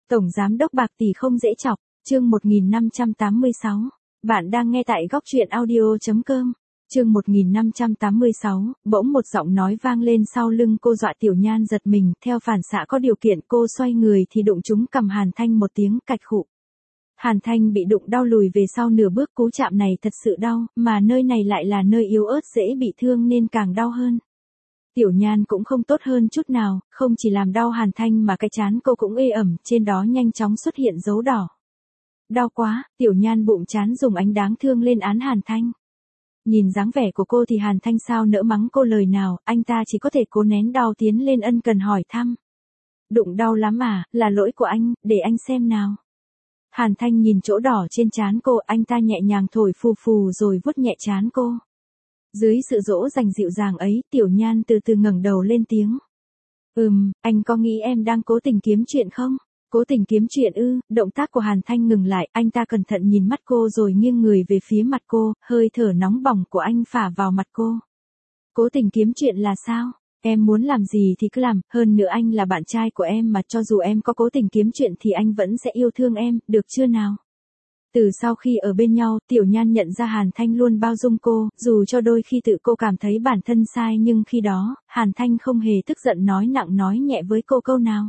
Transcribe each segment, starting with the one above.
Tổng giám đốc bạc tỷ không dễ chọc, chương 1586. Bạn đang nghe tại góc truyện audio.com. Chương 1586, bỗng một giọng nói vang lên sau lưng cô, dọa Tiểu Nhan giật mình, theo phản xạ có điều kiện cô xoay người thì đụng trúng cằm Hàn Thanh một tiếng cạch khụ. Hàn Thanh bị đụng đau lùi về sau nửa bước, cú chạm này thật sự đau, mà nơi này lại là nơi yếu ớt dễ bị thương nên càng đau hơn. Tiểu Nhan cũng không tốt hơn chút nào, không chỉ làm đau Hàn Thanh mà cái trán cô cũng ê ẩm, trên đó nhanh chóng xuất hiện dấu đỏ. Đau quá, Tiểu Nhan bụng trán dùng ánh đáng thương lên án Hàn Thanh. Nhìn dáng vẻ của cô thì Hàn Thanh sao nỡ mắng cô lời nào, anh ta chỉ có thể cố nén đau tiến lên ân cần hỏi thăm. Đụng đau lắm à, là lỗi của anh, để anh xem nào. Hàn Thanh nhìn chỗ đỏ trên trán cô, anh ta nhẹ nhàng thổi phù phù rồi vuốt nhẹ trán cô. Dưới sự dỗ dành dịu dàng ấy, Tiểu Nhan từ từ ngẩng đầu lên tiếng. Anh có nghĩ em đang cố tình kiếm chuyện không? Cố tình kiếm chuyện ư? Động tác của Hàn Thanh ngừng lại, anh ta cẩn thận nhìn mắt cô rồi nghiêng người về phía mặt cô, hơi thở nóng bỏng của anh phả vào mặt cô. Cố tình kiếm chuyện là sao? Em muốn làm gì thì cứ làm, hơn nữa anh là bạn trai của em mà, cho dù em có cố tình kiếm chuyện thì anh vẫn sẽ yêu thương em, được chưa nào? Từ sau khi ở bên nhau, Tiểu Nhan nhận ra Hàn Thanh luôn bao dung cô, dù cho đôi khi tự cô cảm thấy bản thân sai, nhưng khi đó, Hàn Thanh không hề tức giận, nói nặng nói nhẹ với cô câu nào.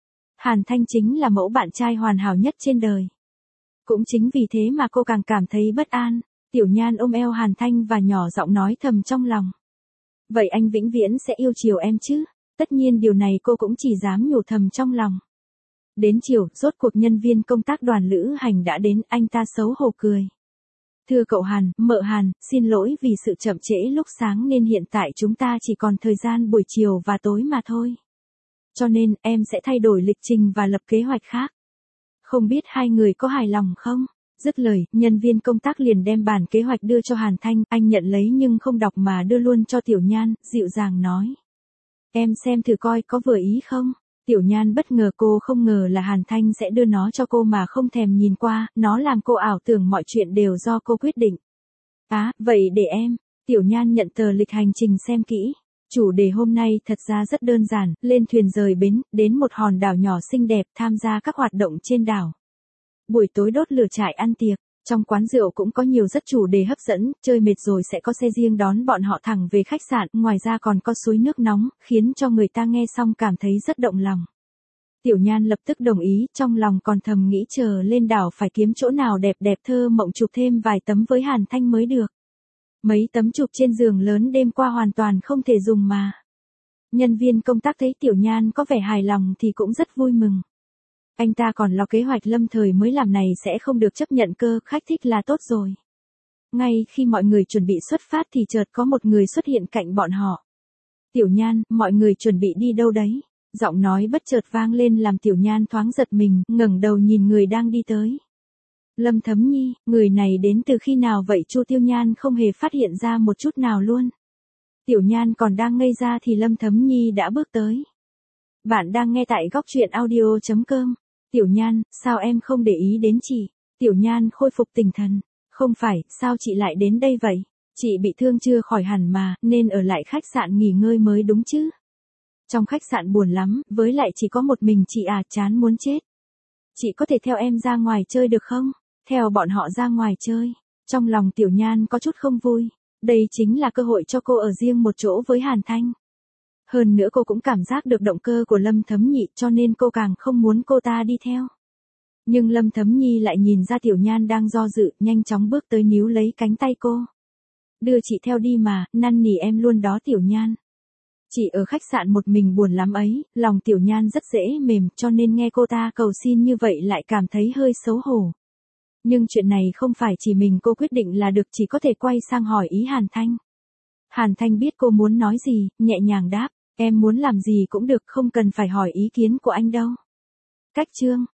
Hàn Thanh chính là mẫu bạn trai hoàn hảo nhất trên đời. Cũng chính vì thế mà cô càng cảm thấy bất an. Tiểu Nhan ôm eo Hàn Thanh và nhỏ giọng nói thầm trong lòng. Vậy anh vĩnh viễn sẽ yêu chiều em chứ? Tất nhiên điều này cô cũng chỉ dám nhủ thầm trong lòng. Đến chiều, rốt cuộc nhân viên công tác đoàn lữ hành đã đến, anh ta xấu hổ cười. Thưa cậu Hàn, mợ Hàn, xin lỗi vì sự chậm trễ lúc sáng nên hiện tại chúng ta chỉ còn thời gian buổi chiều và tối mà thôi. Cho nên, em sẽ thay đổi lịch trình và lập kế hoạch khác. Không biết hai người có hài lòng không? Dứt lời, nhân viên công tác liền đem bản kế hoạch đưa cho Hàn Thanh, anh nhận lấy nhưng không đọc mà đưa luôn cho Tiểu Nhan, dịu dàng nói. Em xem thử coi có vừa ý không? Tiểu Nhan bất ngờ, cô không ngờ là Hàn Thanh sẽ đưa nó cho cô mà không thèm nhìn qua, nó làm cô ảo tưởng mọi chuyện đều do cô quyết định. Vậy để em. Tiểu Nhan nhận tờ lịch hành trình xem kỹ. Chủ đề hôm nay thật ra rất đơn giản, lên thuyền rời bến, đến một hòn đảo nhỏ xinh đẹp, tham gia các hoạt động trên đảo. Buổi tối đốt lửa trại ăn tiệc, trong quán rượu cũng có nhiều rất chủ đề hấp dẫn, chơi mệt rồi sẽ có xe riêng đón bọn họ thẳng về khách sạn, ngoài ra còn có suối nước nóng, khiến cho người ta nghe xong cảm thấy rất động lòng. Tiểu Nhan lập tức đồng ý, trong lòng còn thầm nghĩ chờ lên đảo phải kiếm chỗ nào đẹp đẹp thơ mộng chụp thêm vài tấm với Hàn Thanh mới được. Mấy tấm chụp trên giường lớn đêm qua hoàn toàn không thể dùng mà. Nhân viên công tác thấy Tiểu Nhan có vẻ hài lòng thì cũng rất vui mừng. Anh ta còn lo kế hoạch lâm thời mới làm này sẽ không được chấp nhận cơ, khách thích là tốt rồi. Ngay khi mọi người chuẩn bị xuất phát thì chợt có một người xuất hiện cạnh bọn họ. Tiểu Nhan, mọi người chuẩn bị đi đâu đấy? Giọng nói bất chợt vang lên làm Tiểu Nhan thoáng giật mình, ngẩng đầu nhìn người đang đi tới. Lâm Thấm Nhi, người này đến từ khi nào vậy? Chu Tiêu Nhan không hề phát hiện ra một chút nào luôn. Tiểu Nhan còn đang ngây ra thì Lâm Thấm Nhi đã bước tới. Bạn đang nghe tại góc truyện audio.com. Tiểu Nhan, sao em không để ý đến chị? Tiểu Nhan khôi phục tinh thần. Không phải, sao chị lại đến đây vậy? Chị bị thương chưa khỏi hẳn mà, nên ở lại khách sạn nghỉ ngơi mới đúng chứ? Trong khách sạn buồn lắm, với lại chỉ có một mình chị chán muốn chết. Chị có thể theo em ra ngoài chơi được không? Theo bọn họ ra ngoài chơi. Trong lòng Tiểu Nhan có chút không vui. Đây chính là cơ hội cho cô ở riêng một chỗ với Hàn Thanh. Hơn nữa cô cũng cảm giác được động cơ của Lâm Thấm Nhi, cho nên cô càng không muốn cô ta đi theo. Nhưng Lâm Thấm Nhi lại nhìn ra Tiểu Nhan đang do dự, nhanh chóng bước tới níu lấy cánh tay cô. Đưa chị theo đi mà, năn nỉ em luôn đó Tiểu Nhan. Chị ở khách sạn một mình buồn lắm ấy, lòng Tiểu Nhan rất dễ mềm, cho nên nghe cô ta cầu xin như vậy lại cảm thấy hơi xấu hổ. Nhưng chuyện này không phải chỉ mình cô quyết định là được, chỉ có thể quay sang hỏi ý Hàn Thanh. Hàn Thanh biết cô muốn nói gì, nhẹ nhàng đáp, em muốn làm gì cũng được, không cần phải hỏi ý kiến của anh đâu. Cách chương,